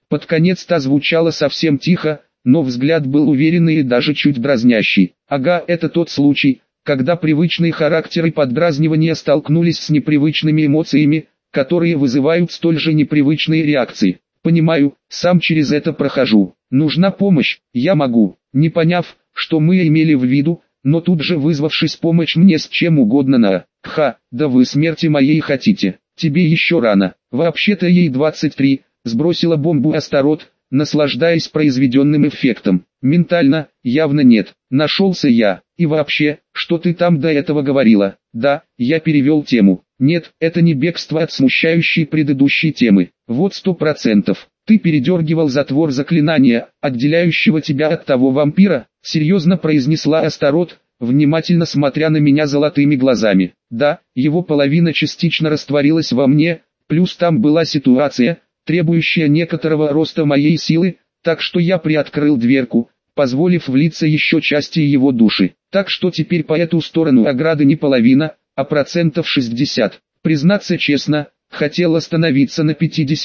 Под конец та звучала совсем тихо, но взгляд был уверенный и даже чуть дразнящий. Ага, это тот случай, когда привычные характеры поддразнивания столкнулись с непривычными эмоциями, которые вызывают столь же непривычные реакции. Понимаю, сам через это прохожу. Нужна помощь, я могу. Не поняв, что мы имели в виду, но тут же вызвавшись помочь мне с чем угодно на «Ха, да вы смерти моей хотите, тебе еще рано». Вообще-то ей 23, сбросила бомбу Астарот, наслаждаясь произведенным эффектом. Ментально, явно нет. Нашелся я. И вообще, что ты там до этого говорила? Да, я перевел тему. Нет, это не бегство от смущающей предыдущей темы. Вот 100%. Ты передергивал затвор заклинания, отделяющего тебя от того вампира, серьезно произнесла Астарот, внимательно смотря на меня золотыми глазами. Да, его половина частично растворилась во мне, плюс там была ситуация, требующая некоторого роста моей силы, так что я приоткрыл дверку, позволив влиться еще части его души. Так что теперь по эту сторону ограды не половина, а 60%. Признаться честно, хотел остановиться на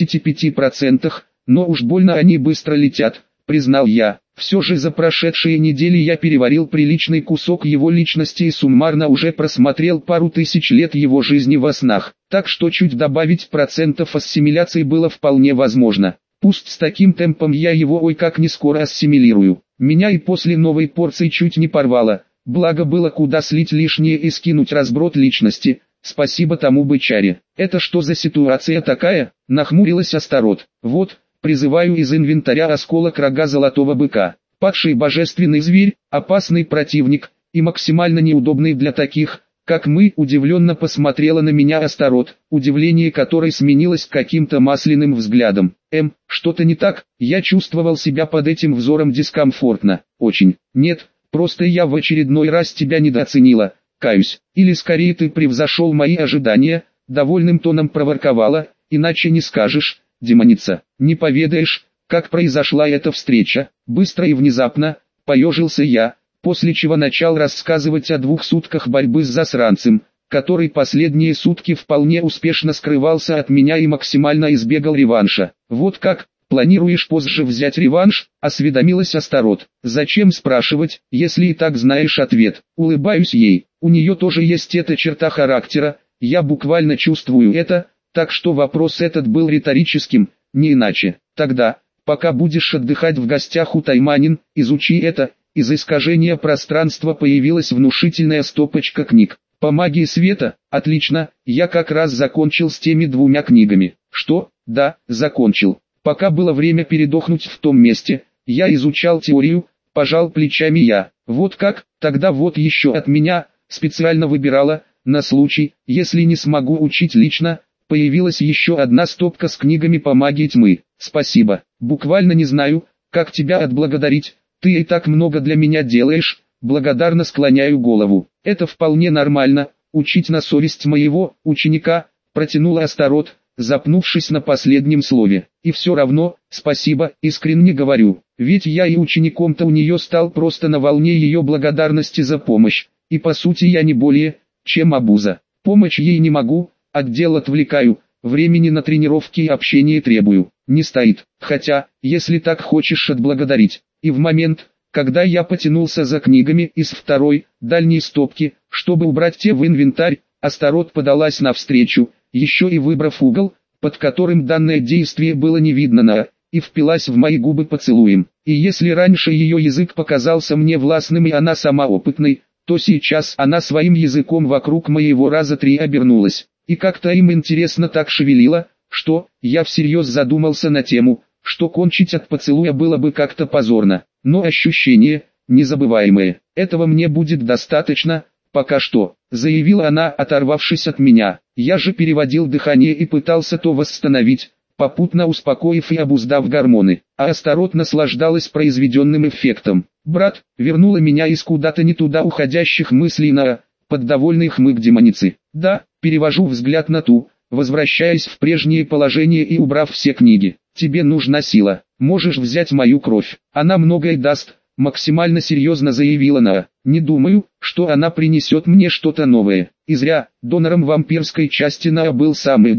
55%, но уж больно они быстро летят, признал я. Все же за прошедшие недели я переварил приличный кусок его личности и суммарно уже просмотрел пару тысяч лет его жизни во снах, так что чуть добавить процентов ассимиляции было вполне возможно. Пусть с таким темпом я его ой как не скоро ассимилирую. Меня и после новой порции чуть не порвало, благо было куда слить лишнее и скинуть разброд личности, спасибо тому бычаре. Это что за ситуация такая? Нахмурилась Астарот. Вот, призываю из инвентаря осколок рога золотого быка. Падший божественный зверь, опасный противник, и максимально неудобный для таких, как мы. Удивленно посмотрела на меня Астарот, удивление которой сменилось каким-то масляным взглядом. Что-то не так? Я чувствовал себя под этим взором дискомфортно. Очень. Нет, просто я в очередной раз тебя недооценила, каюсь. Или скорее ты превзошел мои ожидания, довольным тоном проворковала, иначе не скажешь. Демоница, не поведаешь, как произошла эта встреча? Быстро и внезапно, поежился я, после чего начал рассказывать о 2 сутках борьбы с засранцем, который последние сутки вполне успешно скрывался от меня и максимально избегал реванша. Вот как, планируешь позже взять реванш? Осведомилась Астарот. Зачем спрашивать, если и так знаешь ответ? Улыбаюсь ей, у нее тоже есть эта черта характера, я буквально чувствую это. Так что вопрос этот был риторическим, не иначе. Тогда, пока будешь отдыхать в гостях у Тайманин, изучи это. Из искажения пространства появилась внушительная стопочка книг. По магии света, отлично, я как раз закончил с теми 2 книгами. Что? Да, закончил. Пока было время передохнуть в том месте, я изучал теорию, пожал плечами я. Вот как? Тогда вот еще от меня, специально выбирала, на случай, если не смогу учить лично. Появилась еще одна стопка с книгами по магии тьмы. Спасибо. Буквально не знаю, как тебя отблагодарить. Ты и так много для меня делаешь. Благодарно склоняю голову. Это вполне нормально. Учить на совесть моего ученика, протянула Астарот, запнувшись на последнем слове. И все равно, спасибо, искренне говорю. Ведь я и учеником-то у нее стал просто на волне ее благодарности за помощь. И по сути я не более, чем обуза. Помочь ей не могу. Отдел отвлекаю, времени на тренировки и общение требую. Не стоит, хотя, если так хочешь отблагодарить. И в момент, когда я потянулся за книгами из 2-й, дальней стопки, чтобы убрать те в инвентарь, Астарот подалась навстречу, еще и выбрав угол, под которым данное действие было не видно и впилась в мои губы поцелуем. И если раньше ее язык показался мне властным и она сама опытной, то сейчас она своим языком вокруг моего раза 3 обернулась. И как-то им интересно так шевелило, что я всерьез задумался на тему, что кончить от поцелуя было бы как-то позорно. Но ощущение, незабываемое, этого мне будет достаточно, пока что, заявила она, оторвавшись от меня. Я же переводил дыхание и пытался то восстановить, попутно успокоив и обуздав гормоны, а Астарот наслаждалась произведенным эффектом. Брат, вернула меня из куда-то не туда уходящих мыслей на под довольный хмык демоницы. Да, перевожу взгляд на ту, возвращаясь в прежнее положение и убрав все книги. Тебе нужна сила, можешь взять мою кровь, она многое даст, максимально серьезно заявила Наа. Не думаю, что она принесет мне что-то новое. И зря, донором вампирской части Наа был сам Эдвин.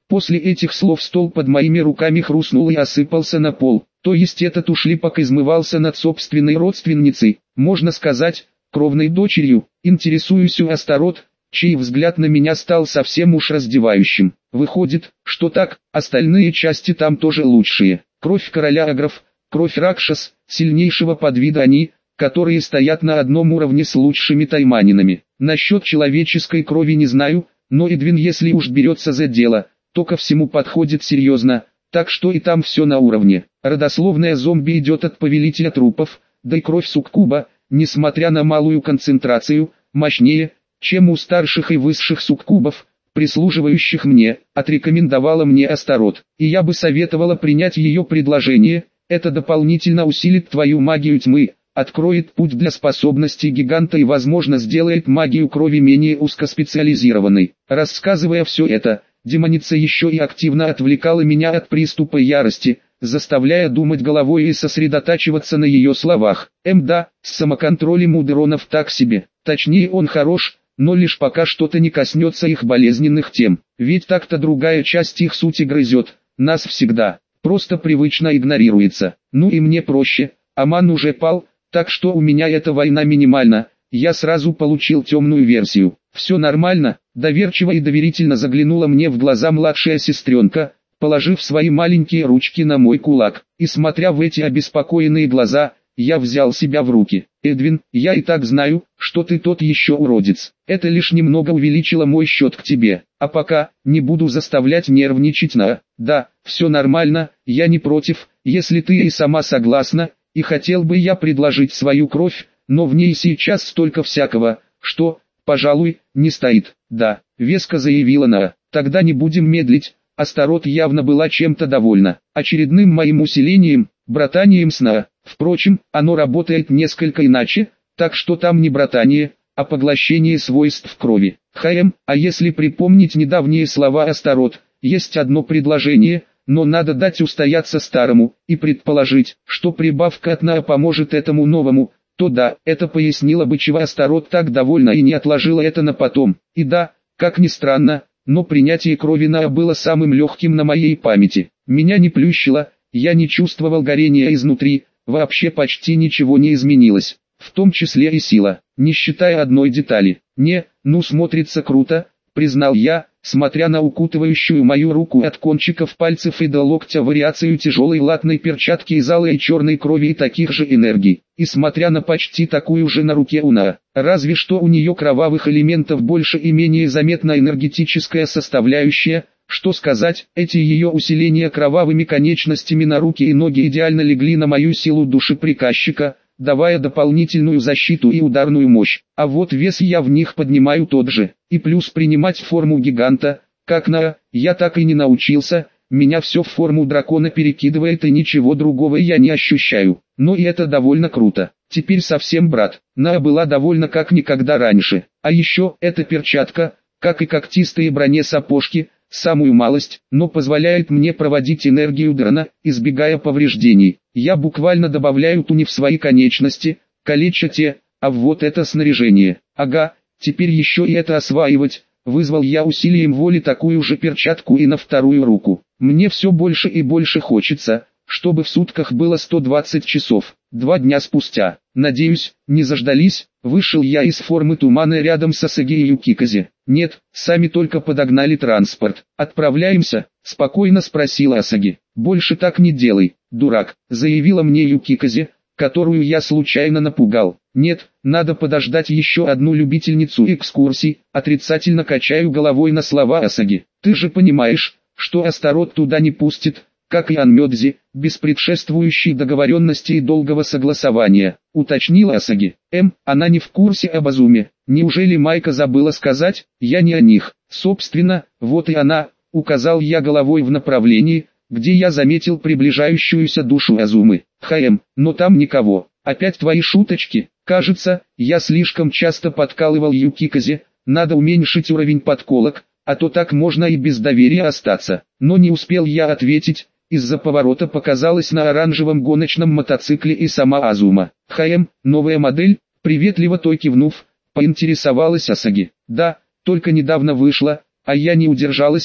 После этих слов стол под моими руками хрустнул и осыпался на пол. То есть этот ушлепок измывался над собственной родственницей, можно сказать, кровной дочерью. Интересуюсь у Астарот, чей взгляд на меня стал совсем уж раздевающим. Выходит, что так, остальные части там тоже лучшие. Кровь короля агров, кровь Ракшас, сильнейшего подвида они, которые стоят на одном уровне с лучшими тайманинами. Насчет человеческой крови не знаю, но Эдвин, если уж берется за дело, то ко всему подходит серьезно, так что и там все на уровне. Родословная зомби идет от повелителя трупов, да и кровь суккуба, несмотря на малую концентрацию, мощнее, чем у старших и высших суккубов, прислуживающих мне, отрекомендовала мне Астарот. И я бы советовала принять ее предложение, это дополнительно усилит твою магию тьмы, откроет путь для способностей гиганта и возможно сделает магию крови менее узкоспециализированной. Рассказывая все это, демоница еще и активно отвлекала меня от приступа ярости, заставляя думать головой и сосредотачиваться на ее словах. Да, с самоконтролем у Деронов так себе, точнее он хорош, но лишь пока что-то не коснется их болезненных тем, ведь так-то другая часть их сути грызет, нас всегда, просто привычно игнорируется. Ну и мне проще, Аман уже пал, так что у меня эта война минимальна, я сразу получил темную версию. Все нормально, доверчиво и доверительно заглянула мне в глаза младшая сестренка, положив свои маленькие ручки на мой кулак, и смотря в эти обеспокоенные глаза, я взял себя в руки. Эдвин, я и так знаю, что ты тот еще уродец. Это лишь немного увеличило мой счет к тебе. А пока, не буду заставлять нервничать Да, все нормально, я не против, если ты и сама согласна, и хотел бы я предложить свою кровь, но в ней сейчас столько всякого, что, пожалуй, не стоит. Да, веско заявила Тогда не будем медлить. Астарот явно была чем-то довольна. Очередным моим усилением, братанием сна. Впрочем, оно работает несколько иначе, так что там не братание, а поглощение свойств крови. А если припомнить недавние слова Астарот, есть одно предложение, но надо дать устояться старому, и предположить, что прибавка от Наа поможет этому новому, то да, это пояснило бы, чего Астарот так довольна и не отложила это на потом. И да, как ни странно, но принятие крови Наа было самым легким на моей памяти. Меня не плющило, я не чувствовал горения изнутри, вообще почти ничего не изменилось, в том числе и сила, не считая одной детали. Смотрится круто, признал я, смотря на укутывающую мою руку от кончиков пальцев и до локтя вариацию тяжелой латной перчатки из алой и черной крови и таких же энергий, и смотря на почти такую же на руке у Наа, разве что у нее кровавых элементов больше и менее заметна энергетическая составляющая. Что сказать, эти ее усиления кровавыми конечностями на руки и ноги идеально легли на мою силу души приказчика, давая дополнительную защиту и ударную мощь. А вот вес я в них поднимаю тот же, и плюс принимать форму гиганта, как я так и не научился, меня все в форму дракона перекидывает и ничего другого я не ощущаю. Но и это довольно круто. Теперь совсем брат. Наа была довольна как никогда раньше. А еще эта перчатка, как и когтистые бронесапожки, самую малость, но позволяет мне проводить энергию дрона, избегая повреждений. Я буквально добавляю туни в свои конечности, калеча те, а вот это снаряжение. Ага, теперь еще и это осваивать. Вызвал я усилием воли такую же перчатку и на вторую руку. Мне все больше и больше хочется, чтобы в сутках было 120 часов. 2 дня спустя, надеюсь, не заждались, вышел я из формы тумана рядом с Асаги и Юкиказе. Нет, сами только подогнали транспорт. Отправляемся? Спокойно спросила Асаги. Больше так не делай, дурак, заявила мне Юкиказе, которую я случайно напугал. Нет, надо подождать еще одну любительницу экскурсий, отрицательно качаю головой на слова Асаги. Ты же понимаешь, что Астарот туда не пустит, как и Анмёдзи, без предшествующей договоренности и долгого согласования, уточнила Асаги. Она не в курсе об Азуме. Неужели Майка забыла сказать? Я не о них. Собственно, вот и она, указал я головой в направлении, где я заметил приближающуюся душу Азумы. Но там никого. Опять твои шуточки? Кажется, я слишком часто подкалывал Юкиказе, надо уменьшить уровень подколок, а то так можно и без доверия остаться. Но не успел я ответить, из-за поворота показалась на оранжевом гоночном мотоцикле и сама Азума. Новая модель, приветливо той кивнув, поинтересовалась Асаги. Да, только недавно вышла, а я не удержалась,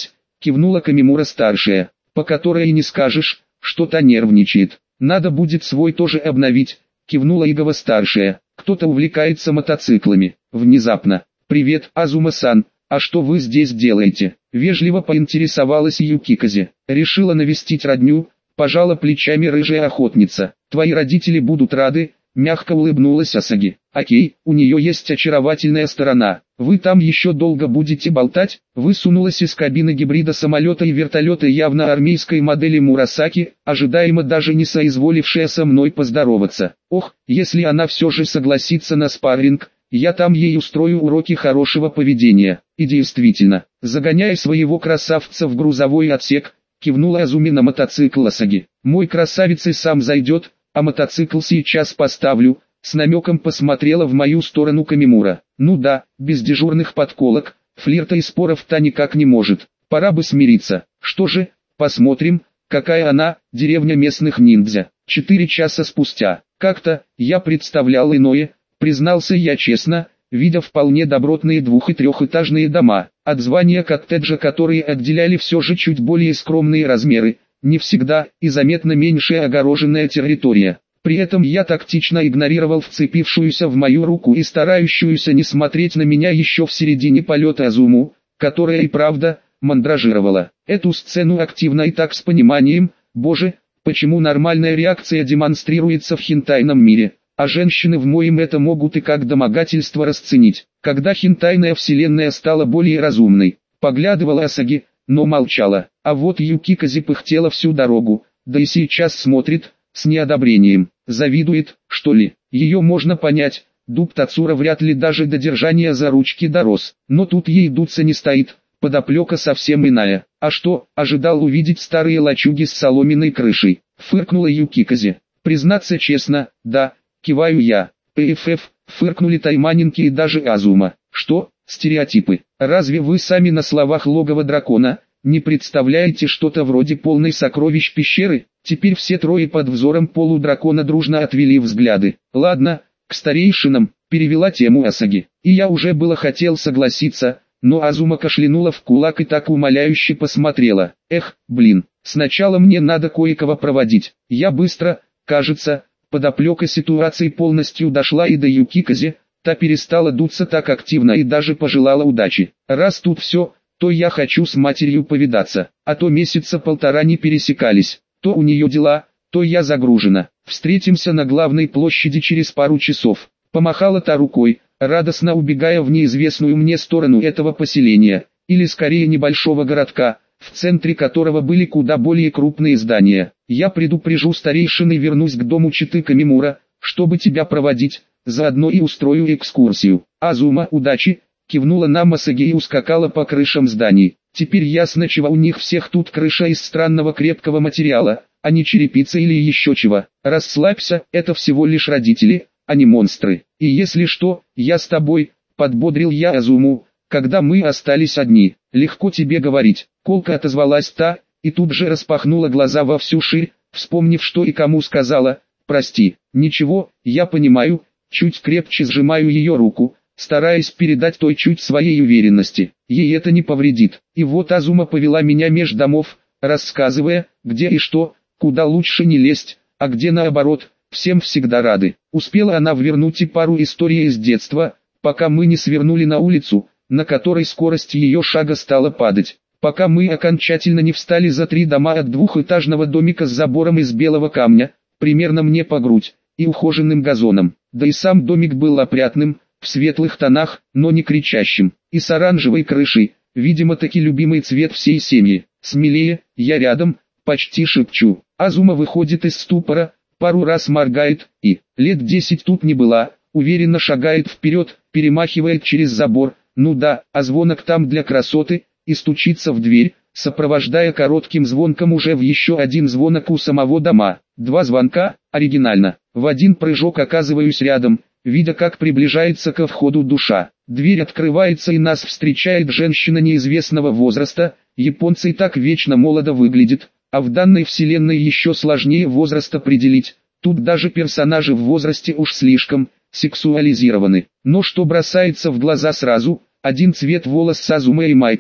кивнула Камимура-старшая, по которой и не скажешь, что та нервничает. Надо будет свой тоже обновить, кивнула Игава-старшая. Кто-то увлекается мотоциклами. Внезапно. «Привет, Азума-сан, а что вы здесь делаете?» Вежливо поинтересовалась Юкиказе. «Решила навестить родню», пожала плечами рыжая охотница. «Твои родители будут рады», мягко улыбнулась Асаги. «Окей, у нее есть очаровательная сторона. Вы там еще долго будете болтать?» Высунулась из кабины гибрида самолета и вертолета явно армейской модели Мурасаки, ожидаемо даже не соизволившая со мной поздороваться. «Ох, если она все же согласится на спарринг, я там ей устрою уроки хорошего поведения». И действительно, загоняя своего красавца в грузовой отсек, кивнула Азуми на мотоцикл Асаги. «Мой красавец и сам зайдет, а мотоцикл сейчас поставлю», с намеком посмотрела в мою сторону Камимура. «Ну да, без дежурных подколок, флирта и споров-то никак не может, пора бы смириться. Что же, посмотрим, какая она, деревня местных ниндзя». 4 часа спустя, как-то, я представлял иное, признался я честно, видя вполне добротные 2- и 3-этажные дома, от звания коттеджа, которые отделяли все же чуть более скромные размеры, не всегда и заметно меньшая огороженная территория. При этом я тактично игнорировал вцепившуюся в мою руку и старающуюся не смотреть на меня еще в середине полета Азуму, которая и правда мандражировала. Эту сцену активно и так с пониманием, боже, почему нормальная реакция демонстрируется в хентайном мире, а женщины в моем это могут и как домогательство расценить. Когда хентайная вселенная стала более разумной, поглядывала Асаги, но молчала, а вот Юкиказе пыхтела всю дорогу, да и сейчас смотрит, с неодобрением. Завидует, что ли? Ее можно понять, дуб Тацура вряд ли даже до держания за ручки дорос, но тут ей дуться не стоит, подоплека совсем иная. А что, ожидал увидеть старые лачуги с соломенной крышей? Фыркнула Юкиказе. Признаться честно, да, киваю я. ПФФ, фыркнули Тайманинки и даже Азума. Что, стереотипы? Разве вы сами на словах логово дракона не представляете что-то вроде полной сокровищ пещеры? Теперь все трое под взором полудракона дружно отвели взгляды. «Ладно, к старейшинам», перевела тему Асаги. И я уже было хотел согласиться, но Азума кашлянула в кулак и так умоляюще посмотрела. «Эх, блин, сначала мне надо кое-кого проводить». Я быстро, кажется, подоплека ситуации полностью дошла и до Юкиказе, та перестала дуться так активно и даже пожелала удачи. «Раз тут все, то я хочу с матерью повидаться, а то месяца полтора не пересекались. То у нее дела, то я загружена. Встретимся на главной площади через пару часов». Помахала та рукой, радостно убегая в неизвестную мне сторону этого поселения, или скорее небольшого городка, в центре которого были куда более крупные здания. «Я предупрежу старейшин и вернусь к дому четы Камимура, чтобы тебя проводить, заодно и устрою экскурсию». «Азума, удачи!» кивнула нам Асаги и ускакала по крышам зданий. Теперь ясно, чего у них всех тут крыша из странного крепкого материала, а не черепица или еще чего. «Расслабься, это всего лишь родители, а не монстры. И если что, я с тобой», подбодрил я Азуму, когда мы остались одни. «Легко тебе говорить», колко отозвалась та, и тут же распахнула глаза во всю ширь, вспомнив, что и кому сказала. «Прости». «Ничего, я понимаю», чуть крепче сжимаю ее руку, стараясь передать той чуть своей уверенности. Ей это не повредит. И вот Азума повела меня меж домов, рассказывая, где и что, куда лучше не лезть, а где наоборот, всем всегда рады. Успела она ввернуть и пару историй из детства, пока мы не свернули на улицу, на которой скорость ее шага стала падать. Пока мы окончательно не встали за 3 дома от 2-этажного домика с забором из белого камня, примерно мне по грудь, и ухоженным газоном. Да и сам домик был опрятным, в светлых тонах, но не кричащим, и с оранжевой крышей, видимо таки любимый цвет всей семьи. «Смелее, я рядом», почти шепчу. Азума выходит из ступора, пару раз моргает, и, лет 10 тут не была, уверенно шагает вперед, перемахивает через забор, ну да, а звонок там для красоты, и стучится в дверь, сопровождая коротким звонком уже в еще один звонок у самого дома. 2 звонка, оригинально. В один прыжок оказываюсь рядом, видя, как приближается ко входу душа. Дверь открывается и нас встречает женщина неизвестного возраста. Японцы и так вечно молодо выглядят, а в данной вселенной еще сложнее возраст определить. Тут даже персонажи в возрасте уж слишком сексуализированы. Но что бросается в глаза сразу, один цвет волос с Азумой и майкой,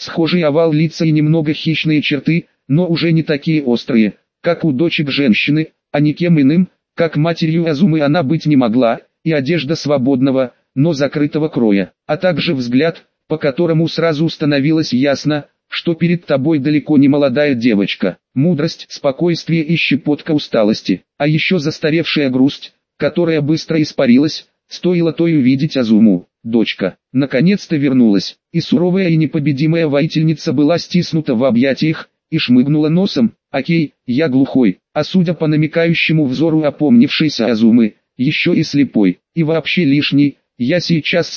Схожий овал лица и немного хищные черты, но уже не такие острые, как у дочек женщины, а никем иным, как матерью Азумы она быть не могла, и одежда свободного, но закрытого кроя, а также взгляд, по которому сразу становилось ясно, что перед тобой далеко не молодая девочка. Мудрость, спокойствие и щепотка усталости, а еще застаревшая грусть, которая быстро испарилась, стоило той увидеть Азуму. Дочка, наконец-то вернулась, и суровая и непобедимая воительница была стиснута в объятиях, и шмыгнула носом. Окей, я глухой, а судя по намекающему взору опомнившейся Азумы, еще и слепой, и вообще лишний, я сейчас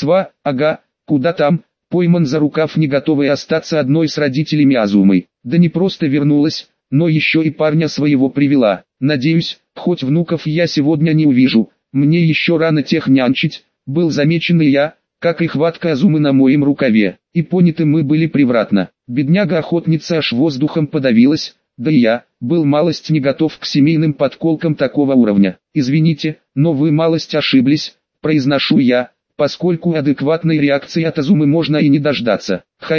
куда там, пойман за рукав, не готовый остаться одной с родителями Азумы. Да не просто вернулась, но еще и парня своего привела. Надеюсь, хоть внуков я сегодня не увижу, мне еще рано тех нянчить. Был замечен и я, как и хватка Азумы на моем рукаве, и поняты мы были превратно. Бедняга-охотница аж воздухом подавилась, да и я, был малость не готов к семейным подколкам такого уровня. Извините, но вы малость ошиблись, произношу я, поскольку адекватной реакции от Азумы можно и не дождаться.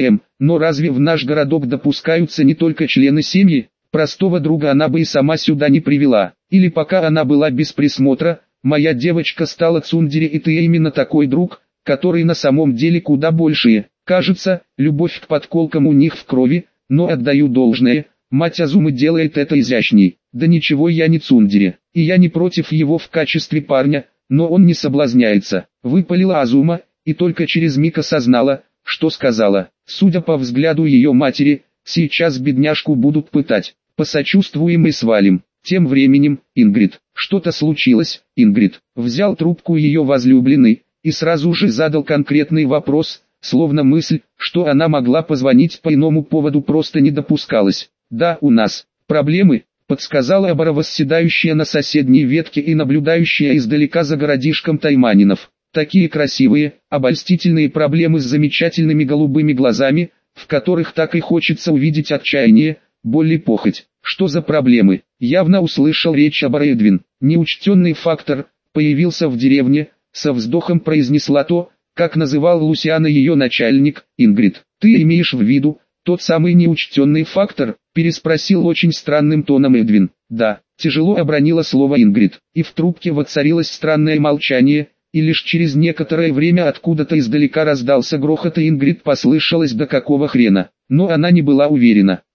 Но разве в наш городок допускаются не только члены семьи? Простого друга она бы и сама сюда не привела. Или пока она была без присмотра, моя девочка стала цундере, и ты именно такой друг, который на самом деле куда большие. Кажется, любовь к подколкам у них в крови, но отдаю должное, мать Азумы делает это изящней. Да ничего, я не цундере, и я не против его в качестве парня, но он не соблазняется. Выпалила Азума, и только через миг осознала, что сказала. Судя по взгляду ее матери, сейчас бедняжку будут пытать. Посочувствуем и свалим. Тем временем, Ингрид. Что-то случилось, Ингрид. Взял трубку ее возлюбленный, и сразу же задал конкретный вопрос, словно мысль, что она могла позвонить по иному поводу, просто не допускалась. Да, у нас проблемы, подсказала Абара, восседающая на соседней ветке и наблюдающая издалека за городишком Тайманинов. Такие красивые, обольстительные проблемы с замечательными голубыми глазами, в которых так и хочется увидеть отчаяние, боль и похоть. Что за проблемы? Явно услышал речь Абара Эдвин. Неучтенный фактор появился в деревне, со вздохом произнесла то, как называл Лусиана ее начальник. Ингрид, ты имеешь в виду тот самый неучтенный фактор? Переспросил очень странным тоном Эдвин. Да, тяжело обронила слово Ингрид, и в трубке воцарилось странное молчание, и лишь через некоторое время откуда-то издалека раздался грохот, и Ингрид послышалось: да какого хрена? Но она не была уверена.